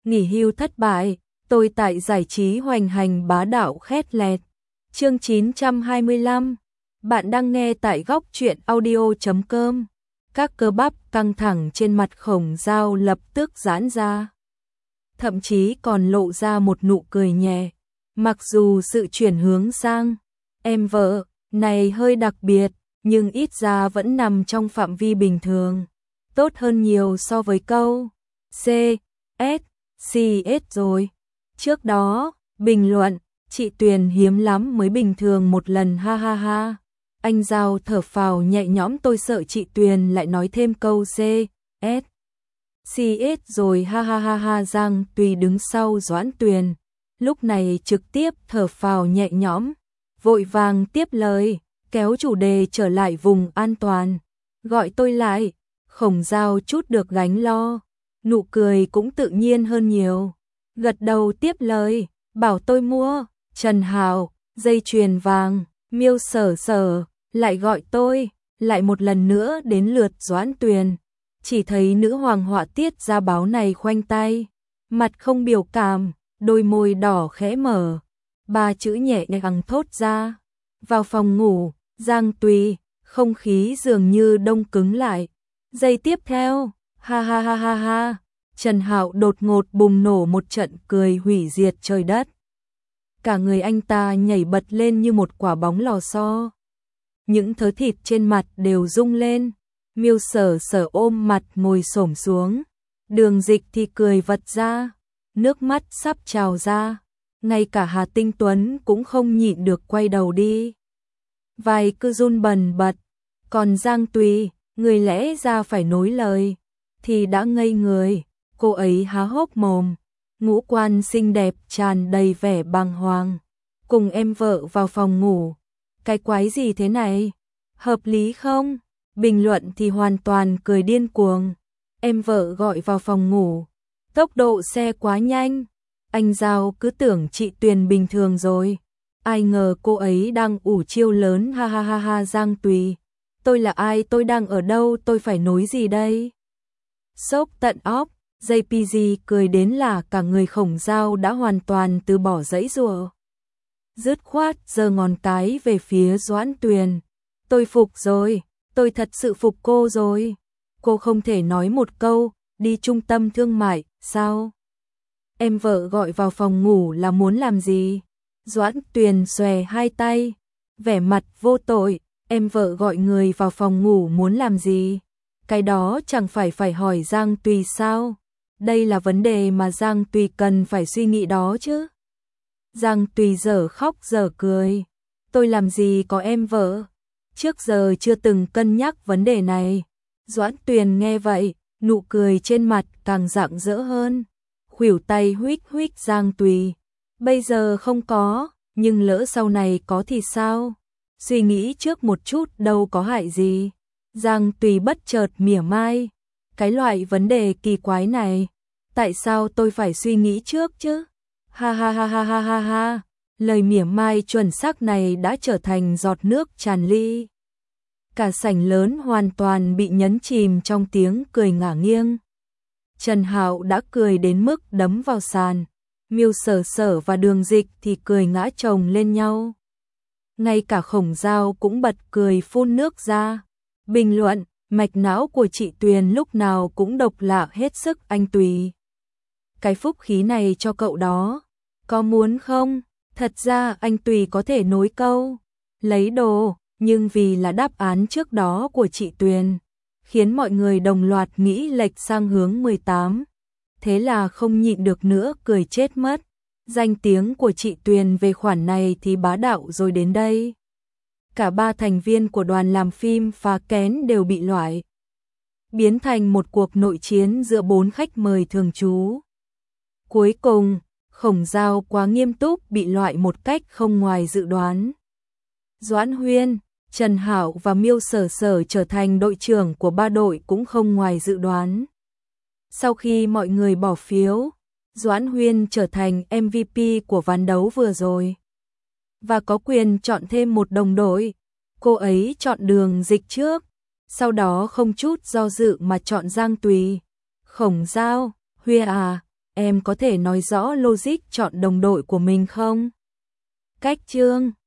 nghỉ hưu thất bại, tôi tại giải trí hoành hành bá đạo khét lẹt. Chương 925. Bạn đang nghe tại góc truyện audio.com. Các cơ bắp căng thẳng trên mặt Khổng Dao lập tức giãn ra. Thậm chí còn lộ ra một nụ cười nhẹ. Mặc dù sự chuyển hướng sang em vợ này hơi đặc biệt, nhưng ít ra vẫn nằm trong phạm vi bình thường. Tốt hơn nhiều so với câu C, S, CS rồi. Trước đó, bình luận, chị Tuyền hiếm lắm mới bình thường một lần ha ha ha. Anh Giao thở phào nhẹ nhõm, tôi sợ chị Tuyền lại nói thêm câu C, S, CS rồi ha ha ha ha. Giang Tùy đứng sau Doãn Tuyền, lúc này trực tiếp thở phào nhẹ nhõm, vội vàng tiếp lời, kéo chủ đề trở lại vùng an toàn. Gọi tôi lại, Khổng Dao chút được gánh lo, nụ cười cũng tự nhiên hơn nhiều. Gật đầu tiếp lời, bảo tôi mua, Trần Hào, dây chuyền vàng, Miêu Sở Sở, lại gọi tôi, lại một lần nữa đến lượt Doãn Tuyền. Chỉ thấy nữ hoàng họa tiết ra báo này khoanh tay, mặt không biểu cảm, đôi môi đỏ khẽ mở, ba chữ nhẹ nhàng thốt ra. Vào phòng ngủ, Giang Tùy, không khí dường như đông cứng lại. Giây tiếp theo, ha ha ha ha ha, Trần Hạo đột ngột bùng nổ một trận cười hủy diệt trời đất. Cả người anh ta nhảy bật lên như một quả bóng lò xo. Những thớ thịt trên mặt đều rung lên. Miêu Sở Sở ôm mặt ngồi xổm xuống. Đường Dịch thì cười vật ra, nước mắt sắp trào ra. Ngay cả Hà Tinh Tuấn cũng không nhịn được quay đầu đi. Vai cứ run bần bật. Còn Giang Tùy, người lẽ ra phải nối lời, thì đã ngây người. Cô ấy há hốc mồm, ngũ quan xinh đẹp tràn đầy vẻ bàng hoàng. Cùng em vợ vào phòng ngủ. Cái quái gì thế này? Hợp lý không? Bình luận thì hoàn toàn cười điên cuồng. Em vợ gọi vào phòng ngủ. Tốc độ xe quá nhanh. Anh Giao cứ tưởng chị Tuyền bình thường rồi. Ai ngờ cô ấy đang ủ chiêu lớn ha ha ha ha. Giang Tùy, tôi là ai, tôi đang ở đâu, tôi phải nối gì đây? Sốc tận óc, JPG cười đến là cả người Khổng Dao đã hoàn toàn từ bỏ giãy giụa. Dứt khoát giơ ngón cái về phía Doãn Tuyền. Tôi phục rồi, tôi thật sự phục cô rồi. Cô không thể nói một câu, đi trung tâm thương mại, sao? Em vợ gọi vào phòng ngủ là muốn làm gì? Doãn Tuyền xòe hai tay, vẻ mặt vô tội. Em vợ gọi người vào phòng ngủ muốn làm gì? Cái đó chẳng phải hỏi Giang Tùy sao? Đây là vấn đề mà Giang Tùy cần phải suy nghĩ đó chứ. Giang Tùy dở khóc dở cười. Tôi làm gì có em vợ? Trước giờ chưa từng cân nhắc vấn đề này. Doãn Tuyền nghe vậy, nụ cười trên mặt càng rạng rỡ hơn. Khuỷu tay huých huých Giang Tùy. Bây giờ không có, nhưng lỡ sau này có thì sao? Suy nghĩ trước một chút đâu có hại gì. Giang Tùy bất chợt mỉa mai. Cái loại vấn đề kỳ quái này, tại sao tôi phải suy nghĩ trước chứ? Ha ha ha ha ha ha ha. Lời mỉa mai chuẩn xác này đã trở thành giọt nước tràn ly. Cả sảnh lớn hoàn toàn bị nhấn chìm trong tiếng cười ngả nghiêng. Trần Hạo đã cười đến mức đấm vào sàn. Miêu Sở Sở và Đường Dịch thì cười ngã chồng lên nhau. Ngay cả Khổng Dao cũng bật cười phun nước ra. Bình luận, mạch não của chị Tuyền lúc nào cũng độc lạ hết sức. Anh Tùy, cái phúc khí này cho cậu đó, có muốn không? Thật ra anh Tùy có thể nối câu lấy đồ, nhưng vì là đáp án trước đó của chị Tuyền, khiến mọi người đồng loạt nghĩ lệch sang hướng 18. Thế là không nhịn được nữa cười chết mất. Danh tiếng của chị Tuyền về khoản này thì bá đạo rồi đến đây. Cả ba thành viên của đoàn làm phim Phá Kén đều bị loại, biến thành một cuộc nội chiến giữa bốn khách mời thường trú. Cuối cùng, Khổng Dao quá nghiêm túc bị loại một cách không ngoài dự đoán. Doãn Huyên, Trần Hạo và Miêu Sở Sở trở thành đội trưởng của ba đội cũng không ngoài dự đoán. Sau khi mọi người bỏ phiếu, Doãn Huyên trở thành MVP của ván đấu vừa rồi. Và có quyền chọn thêm một đồng đội. Cô ấy chọn Đường Dịch trước, sau đó không chút do dự mà chọn Giang Tùy. Khổng Dao, Huy à, em có thể nói rõ logic chọn đồng đội của mình không? Cách chương